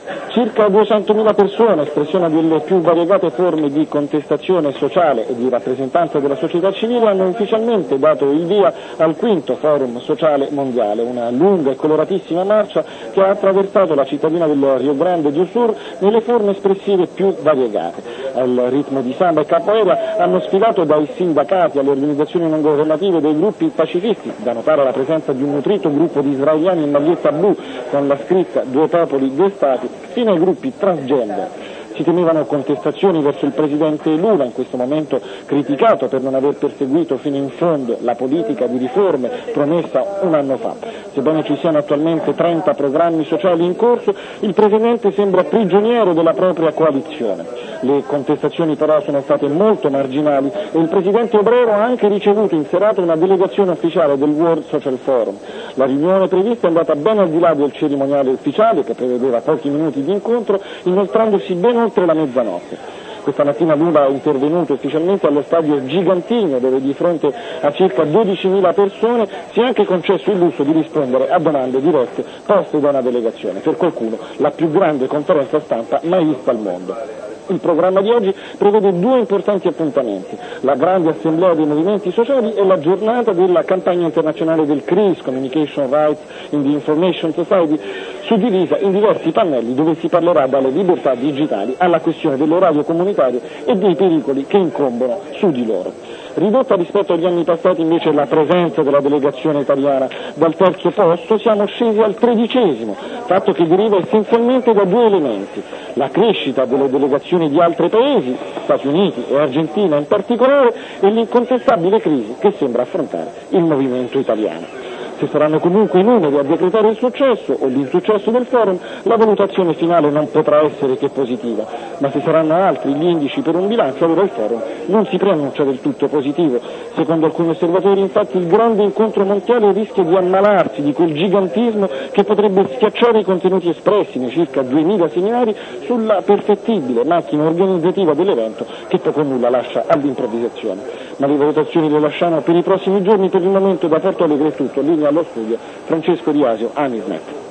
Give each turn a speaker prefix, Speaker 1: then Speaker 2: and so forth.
Speaker 1: Circa 200.000 persone, espressione delle più variegate forme di contestazione sociale e di rappresentanza della società civile, hanno ufficialmente dato il via al quinto Forum Sociale Mondiale, una lunga e coloratissima marcia che ha attraversato la cittadina del Rio Grande do Sul nelle forme espressive più variegate. Al ritmo di samba e capoeira hanno sfilato dai sindacati alle organizzazioni non governative dei gruppi pacifisti, da notare la presenza di un nutrito gruppo di israeliani in maglietta blu con la scritta "Due popoli, due stati", fino ai gruppi transgender. Si temevano contestazioni verso il presidente Lula, in questo momento criticato per non aver perseguito fino in fondo la politica di riforme promessa un anno fa. Sebbene ci siano attualmente 30 programmi sociali in corso, il presidente sembra prigioniero della propria coalizione. Le contestazioni però sono state molto marginali e il presidente Obrero ha anche ricevuto in serata una delegazione ufficiale del World Social Forum. La riunione prevista è andata ben al di là del cerimoniale ufficiale, che prevedeva pochi minuti di incontro, inoltrandosi ben oltre la mezzanotte. Questa mattina Lula è intervenuto ufficialmente allo stadio Gigantino, dove di fronte a circa 12.000 persone si è anche concesso il lusso di rispondere a domande dirette poste da una delegazione, per qualcuno la più grande conferenza stampa mai vista al mondo. Il programma di oggi prevede due importanti appuntamenti: la grande assemblea dei movimenti sociali e la giornata della campagna internazionale del CRIS, Communication Rights in the Information Society, suddivisa in diversi pannelli dove si parlerà dalle libertà digitali alla questione dell'orario comunitario e dei pericoli che incombono su di loro. Ridotta rispetto agli anni passati invece la presenza della delegazione italiana. Dal terzo posto siamo scesi al 13°, fatto che deriva essenzialmente da due elementi: la crescita delle delegazioni di altri paesi, Stati Uniti e Argentina in particolare, e l'incontestabile crisi che sembra affrontare il movimento italiano. Se saranno comunque i numeri a decretare il successo o l'insuccesso del forum, la valutazione finale non potrà essere che positiva, ma se saranno altri gli indici per un bilancio, allora il forum non si preannuncia del tutto positivo. Secondo alcuni osservatori, infatti, il grande incontro mondiale rischia di ammalarsi di quel gigantismo che potrebbe schiacciare i contenuti espressi nei circa 2.000 seminari sulla perfettibile macchina organizzativa dell'evento, che poco o nulla lascia all'improvvisazione. Ma le valutazioni le lasciamo per i prossimi giorni. Per il momento da Porto Alegre è tutto. Linea allo studio Francesco Di Asio, ANISNet.